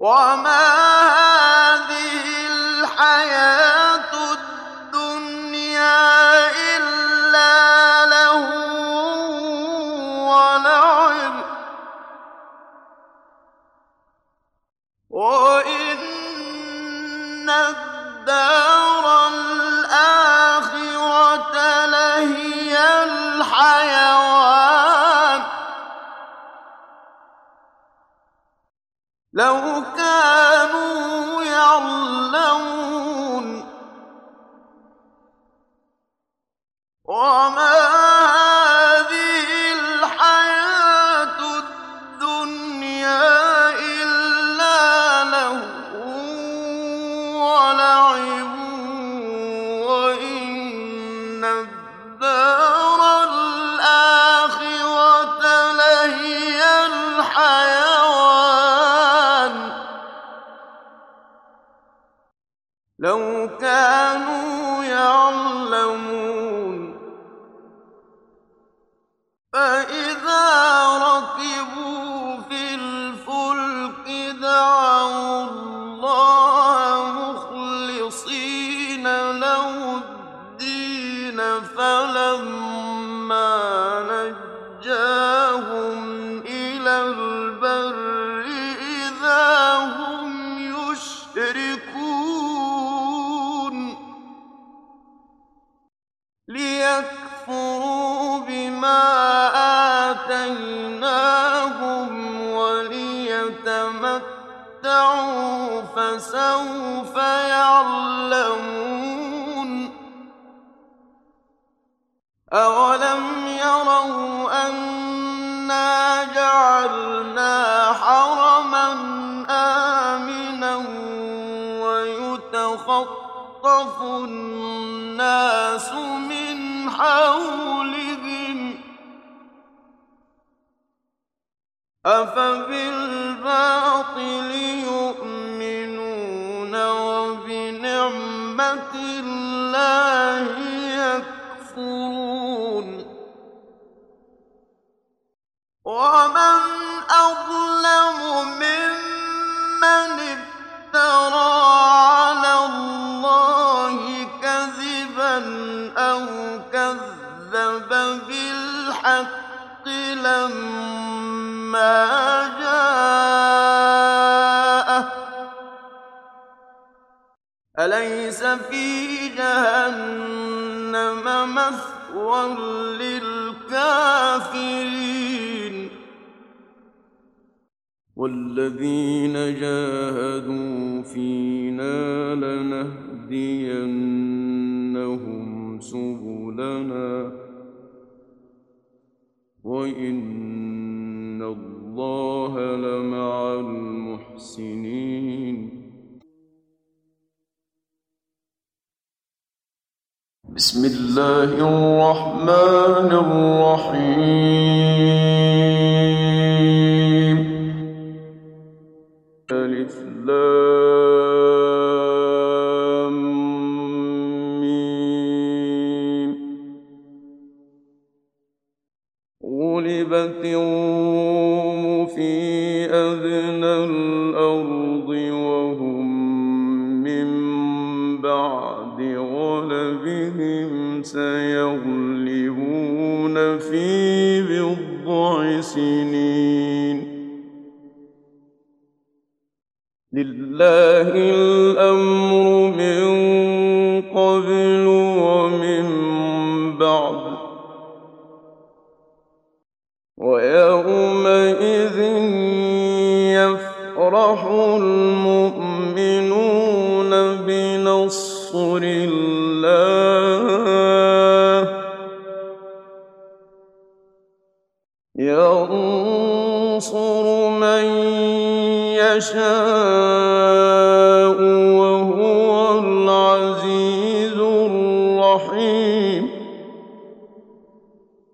وَمَا هَٰذِهِ الْحَيَاةُ الدُّنْيَا إِلَّا لَهْوٌ وَلَعِبٌ ۚ وَإِنَّ الدَّارَ الْآخِرَةَ لَهِيَ الْحَيَوَانُ ۚ لَوْ كَانُوا يَعْلَمُونَ. وَمَا هَٰذِهِ الْحَيَاةُ الدُّنْيَا إِلَّا لَهْوٌ وَلَعِبٌ ۚ وَإِنَّ الدَّارَ الْآخِرَةَ لَهِيَ الْحَيَوَانُ ۚ لَوْ كَانُوا يَعْلَمُونَ. فَإِذَا رَكِبُوا فِي الْفُلْكِ دَعَوُا اللَّهَ مُخْلِصِينَ لَهُ الدِّينَ فَلَمَّا نَجَّاهُمْ إِلَى الْبَرِّ إِذَا هُمْ يُشْرِكُونَ لِيَكْفُرُوا بِمَا آتَيْنَاهُمْ وَلِيَتَمَتَّعُوا فَسَوْفَ يَعْلَمُونَ. أَوَلَمْ يَرَوْا أَنَّا جَعَلْنَا حَرَمًا آمِنًا وَيُتَخَطَّفُ النَّاسُ مِنْ حَوْلِهِمْ ۚ أَفَبِالْبَاطِلِ يُؤْمِنُونَ وَبِنِعْمَةِ اللَّهِ يَكْفُرُونَ. وَمَنْ أَظْلَمُ مِمَّنِ افْتَرَىٰ عَلَى اللَّهِ كَذِبًا أَوْ كَذَّبَ بِالْحَقِّ لَمَّا جَاءَهُ ۚ أَلَيْسَ فِي جَهَنَّمَ مَثْوًى لِّلْكَافِرِينَ. وَالَّذِينَ جَاهَدُوا فِينَا لَنَهْدِيَنَّهُمْ سُبُلَنَا ۚ وَإِنَّ اللَّهَ لَمَعَ الْمُحْسِنِينَ. بسم الله الرحمن الرحيم. ألف لام ميم. غُلِبَتِ الرُّومُ فِي أَدْنَى الْأَرْضِ وَهُم مِّن بَعْدِ غَلَبِهِمْ سَيَغْلِبُونَ فِي بِضْعِ سِنِينَ. لِلَّهِ الْأَمْرُ مِن قَبْلُ وَمِن بَعْدُ ۚ وَيَوْمَئِذٍ يَفْرَحُ الْمُؤْمِنُونَ بِنَصْرِ اللَّهِ ۚ يَنصُرُ مَن يَشَاءُ